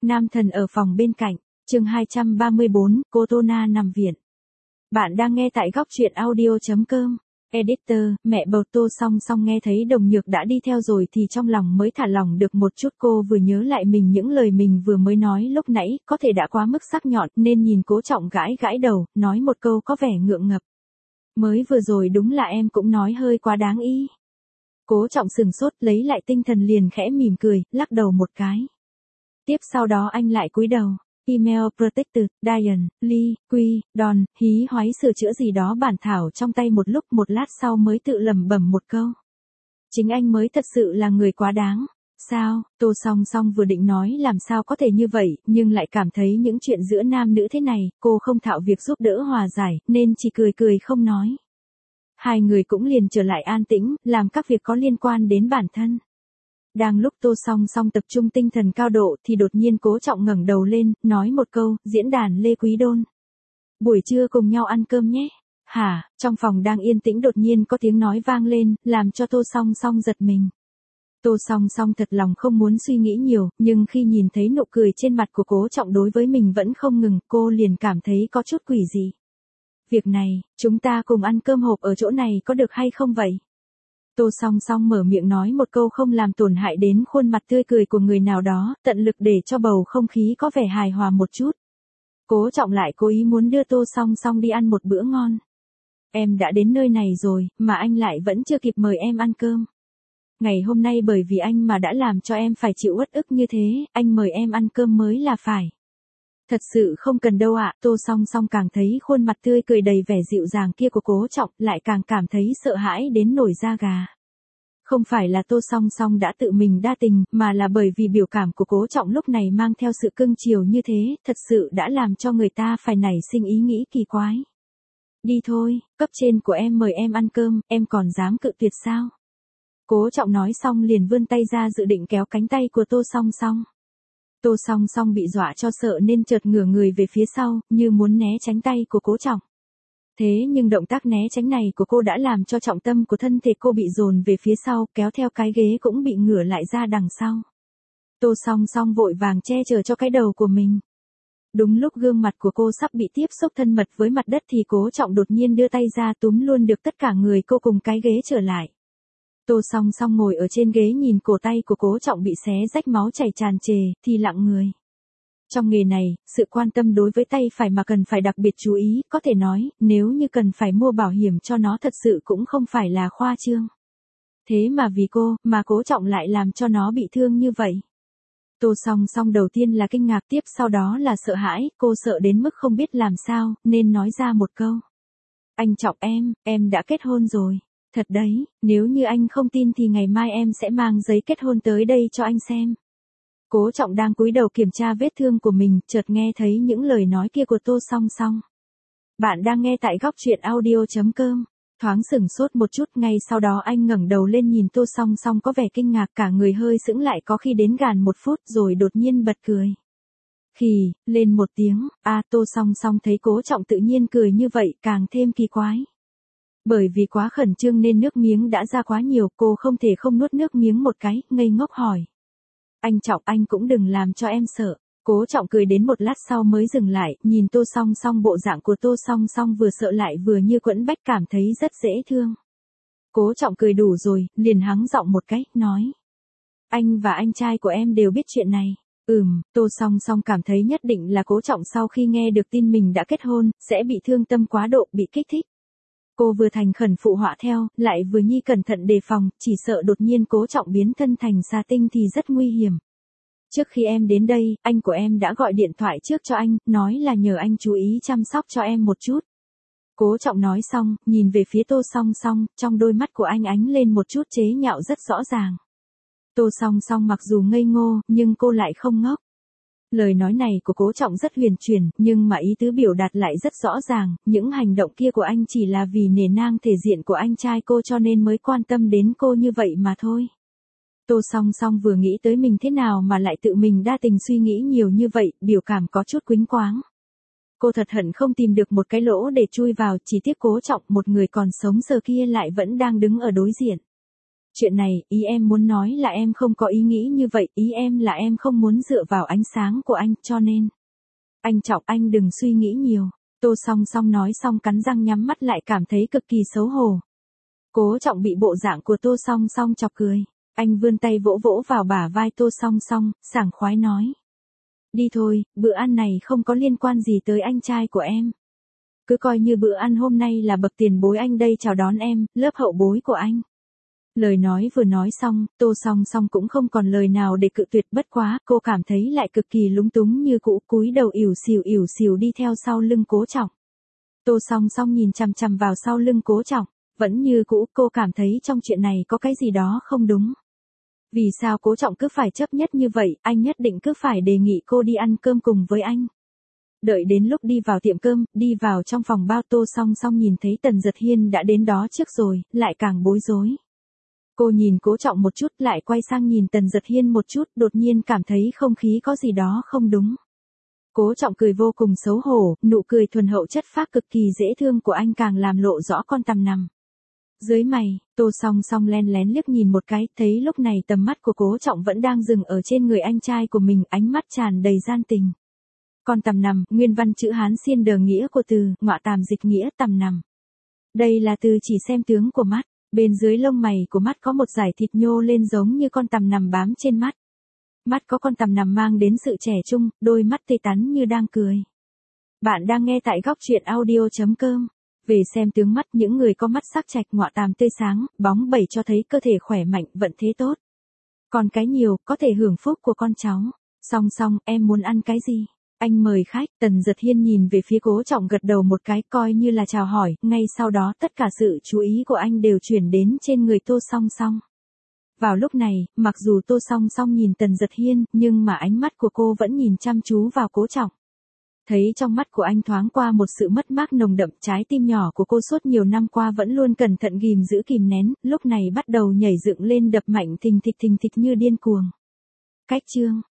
Nam thần ở phòng bên cạnh, chương 234, cô Tô Na nằm viện. Bạn đang nghe tại góc truyện audio.com. Editor, mẹ bầu Tô Song Song nghe thấy Đồng Nhược đã đi theo rồi thì trong lòng mới thả lỏng được một chút. Cô vừa nhớ lại những lời mình vừa mới nói lúc nãy, có thể đã quá mức sắc nhọn nên nhìn Cố Trọng gãi gãi đầu, nói một câu có vẻ ngượng ngập. Mới vừa rồi đúng là em cũng nói hơi quá đáng ý. Cố Trọng sừng sốt, lấy lại tinh thần liền khẽ mỉm cười, lắc đầu một cái. Tiếp sau đó anh lại cúi đầu. Email Protected, Diane, Lee, Quy, Don, hí hoáy sửa chữa gì đó bản thảo trong tay một lúc, một lát sau mới tự lẩm bẩm một câu. Chính anh mới thật sự là người quá đáng. Sao? Tô Song Song vừa định nói làm sao có thể như vậy, nhưng lại cảm thấy những chuyện giữa nam nữ thế này, cô không thạo việc giúp đỡ hòa giải, nên chỉ cười cười không nói. Hai người cũng liền trở lại an tĩnh, làm các việc có liên quan đến bản thân. Đang lúc Tô Song Song tập trung tinh thần cao độ thì đột nhiên Cố Trọng ngẩng đầu lên, nói một câu, diễn đàn Lê Quý Đôn. Buổi trưa cùng nhau ăn cơm nhé. Hả? Trong phòng đang yên tĩnh đột nhiên có tiếng nói vang lên, làm cho Tô Song Song giật mình. Tô Song Song thật lòng không muốn suy nghĩ nhiều, nhưng khi nhìn thấy nụ cười trên mặt của Cố Trọng đối với mình vẫn không ngừng, cô liền cảm thấy có chút quỷ dị. Việc này, chúng ta cùng ăn cơm hộp ở chỗ này có được hay không vậy? Tô Song Song mở miệng nói một câu không làm tổn hại đến khuôn mặt tươi cười của người nào đó, tận lực để cho bầu không khí có vẻ hài hòa một chút. Cố Trọng lại cố ý muốn đưa Tô Song Song đi ăn một bữa ngon. Em đã đến nơi này rồi, mà anh lại vẫn chưa kịp mời em ăn cơm. Ngày hôm nay bởi vì anh mà đã làm cho em phải chịu uất ức như thế, anh mời em ăn cơm mới là phải. Thật sự không cần đâu ạ. Tô Song Song càng thấy khuôn mặt tươi cười đầy vẻ dịu dàng kia của Cố Trọng, lại càng cảm thấy sợ hãi đến nổi da gà. Không phải là Tô Song Song đã tự mình đa tình, mà là bởi vì biểu cảm của Cố Trọng lúc này mang theo sự cưng chiều như thế, thật sự đã làm cho người ta phải nảy sinh ý nghĩ kỳ quái. Đi thôi, cấp trên của em mời em ăn cơm, em còn dám cự tuyệt sao? Cố Trọng nói xong liền vươn tay ra dự định kéo cánh tay của Tô Song Song. Tô Song Song bị dọa cho sợ nên chợt ngửa người về phía sau, như muốn né tránh tay của Cố Trọng. Thế nhưng động tác né tránh này của cô đã làm cho trọng tâm của thân thể cô bị dồn về phía sau, kéo theo cái ghế cũng bị ngửa lại ra đằng sau. Tô Song Song vội vàng che chở cho cái đầu của mình. Đúng lúc gương mặt của cô sắp bị tiếp xúc thân mật với mặt đất thì Cố Trọng đột nhiên đưa tay ra túm luôn được tất cả người cô cùng cái ghế trở lại. Tô Song Song ngồi ở trên ghế nhìn cổ tay của Cố Trọng bị xé rách máu chảy tràn trề, thì lặng người. Trong nghề này, sự quan tâm đối với tay phải mà cần phải đặc biệt chú ý, có thể nói, nếu như cần phải mua bảo hiểm cho nó thật sự cũng không phải là khoa trương. Thế mà vì cô, mà Cố Trọng lại làm cho nó bị thương như vậy. Tô Song Song đầu tiên là kinh ngạc, tiếp sau đó là sợ hãi, cô sợ đến mức không biết làm sao, nên nói ra một câu. Anh Trọng em đã kết hôn rồi. Thật đấy, nếu như anh không tin thì ngày mai em sẽ mang giấy kết hôn tới đây cho anh xem. Cố Trọng đang cúi đầu kiểm tra vết thương của mình, chợt nghe thấy những lời nói kia của Tô Song Song. Bạn đang nghe tại góc truyện audio.com. Thoáng sửng sốt một chút, ngay sau đó anh ngẩng đầu lên nhìn Tô Song Song có vẻ kinh ngạc, cả người hơi sững lại có khi đến gàn một phút rồi đột nhiên bật cười. Khì, lên một tiếng, Tô Song Song thấy Cố Trọng tự nhiên cười như vậy càng thêm kỳ quái. Bởi vì quá khẩn trương nên nước miếng đã ra quá nhiều, cô không thể không nuốt nước miếng một cái, ngây ngốc hỏi. Anh Trọng, anh cũng đừng làm cho em sợ. Cố Trọng cười đến một lát sau mới dừng lại, nhìn Tô Song Song, bộ dạng của Tô Song Song vừa sợ lại vừa như quẫn bách, cảm thấy rất dễ thương. Cố Trọng cười đủ rồi, liền hắng giọng một cái, nói. Anh và anh trai của em đều biết chuyện này. Tô Song Song cảm thấy nhất định là Cố Trọng sau khi nghe được tin mình đã kết hôn, sẽ bị thương tâm quá độ, bị kích thích. Cô vừa thành khẩn phụ họa theo, lại vừa nhi cẩn thận đề phòng, chỉ sợ đột nhiên Cố Trọng biến thân thành xà tinh thì rất nguy hiểm. Trước khi em đến đây, anh của em đã gọi điện thoại trước cho anh, nói là nhờ anh chú ý chăm sóc cho em một chút. Cố Trọng nói xong, nhìn về phía Tô Song Song, trong đôi mắt của anh ánh lên một chút chế nhạo rất rõ ràng. Tô Song Song mặc dù ngây ngô, nhưng cô lại không ngốc. Lời nói này của Cố Trọng rất huyền chuyển, nhưng mà ý tứ biểu đạt lại rất rõ ràng, những hành động kia của anh chỉ là vì nể nang thể diện của anh trai cô cho nên mới quan tâm đến cô như vậy mà thôi. Tô Song Song vừa nghĩ tới mình thế nào mà lại tự mình đa tình suy nghĩ nhiều như vậy, biểu cảm có chút quĩnh quáng. Cô thật hận không tìm được một cái lỗ để chui vào, chỉ tiếc Cố Trọng, một người còn sống giờ kia lại vẫn đang đứng ở đối diện. Chuyện này, ý em muốn nói là em không có ý nghĩ như vậy, ý em là em không muốn dựa vào ánh sáng của anh, cho nên. Anh Trọng, anh đừng suy nghĩ nhiều. Tô Song Song nói xong cắn răng nhắm mắt lại, cảm thấy cực kỳ xấu hổ. Cố Trọng bị bộ dạng của Tô Song Song chọc cười. Anh vươn tay vỗ vỗ vào bả vai Tô Song Song, sảng khoái nói. Đi thôi, bữa ăn này không có liên quan gì tới anh trai của em. Cứ coi như bữa ăn hôm nay là bậc tiền bối anh đây chào đón em, lớp hậu bối của anh. Lời nói vừa nói xong, Tô Song Song cũng không còn lời nào để cự tuyệt, bất quá, cô cảm thấy lại cực kỳ lúng túng như cũ, cúi đầu ỉu xìu đi theo sau lưng Cố Trọng. Tô Song Song nhìn chằm chằm vào sau lưng Cố Trọng, vẫn như cũ, cô cảm thấy trong chuyện này có cái gì đó không đúng. Vì sao Cố Trọng cứ phải chấp nhất như vậy, anh nhất định cứ phải đề nghị cô đi ăn cơm cùng với anh. Đợi đến lúc đi vào tiệm cơm, đi vào trong phòng bao, Tô Song Song nhìn thấy Tần Giật Hiên đã đến đó trước rồi, lại càng bối rối. Cô nhìn Cố Trọng một chút, lại quay sang nhìn Tần Giật Hiên một chút, đột nhiên cảm thấy không khí có gì đó không đúng. Cố Trọng cười vô cùng xấu hổ, nụ cười thuần hậu chất phác cực kỳ dễ thương của anh càng làm lộ rõ con tằm nằm dưới mày. Tô Song Song len lén liếc nhìn một cái, thấy lúc này tầm mắt của Cố Trọng vẫn đang dừng ở trên người anh trai của mình, ánh mắt tràn đầy gian tình. Con tằm nằm, nguyên văn chữ Hán xiên đờ nghĩa của từ, ngọa tàm dịch nghĩa tằm nằm. Đây là từ chỉ xem tướng của mắt, bên dưới lông mày của mắt có một dải thịt nhô lên giống như con tằm nằm bám trên mắt. Mắt có con tằm nằm mang đến sự trẻ trung, đôi mắt tươi tắn như đang cười. Bạn đang nghe tại góc truyện audio.com. Về xem tướng mắt, những người có mắt sắc trạch, ngọa tàm tươi sáng, bóng bẩy cho thấy cơ thể khỏe mạnh, vận thế tốt. Còn cái nhiều, có thể hưởng phúc của con cháu. Song Song, em muốn ăn cái gì? Anh mời khách. Tần Giật Hiên nhìn về phía Cố Trọng gật đầu một cái, coi như là chào hỏi, ngay sau đó tất cả sự chú ý của anh đều chuyển đến trên người Tô Song Song. Vào lúc này, mặc dù Tô Song Song nhìn Tần Giật Hiên, nhưng mà ánh mắt của cô vẫn nhìn chăm chú vào Cố Trọng. Thấy trong mắt của anh thoáng qua một sự mất mát nồng đậm, trái tim nhỏ của cô suốt nhiều năm qua vẫn luôn cẩn thận ghim giữ kìm nén, lúc này bắt đầu nhảy dựng lên đập mạnh thình thịch như điên cuồng. Cách chương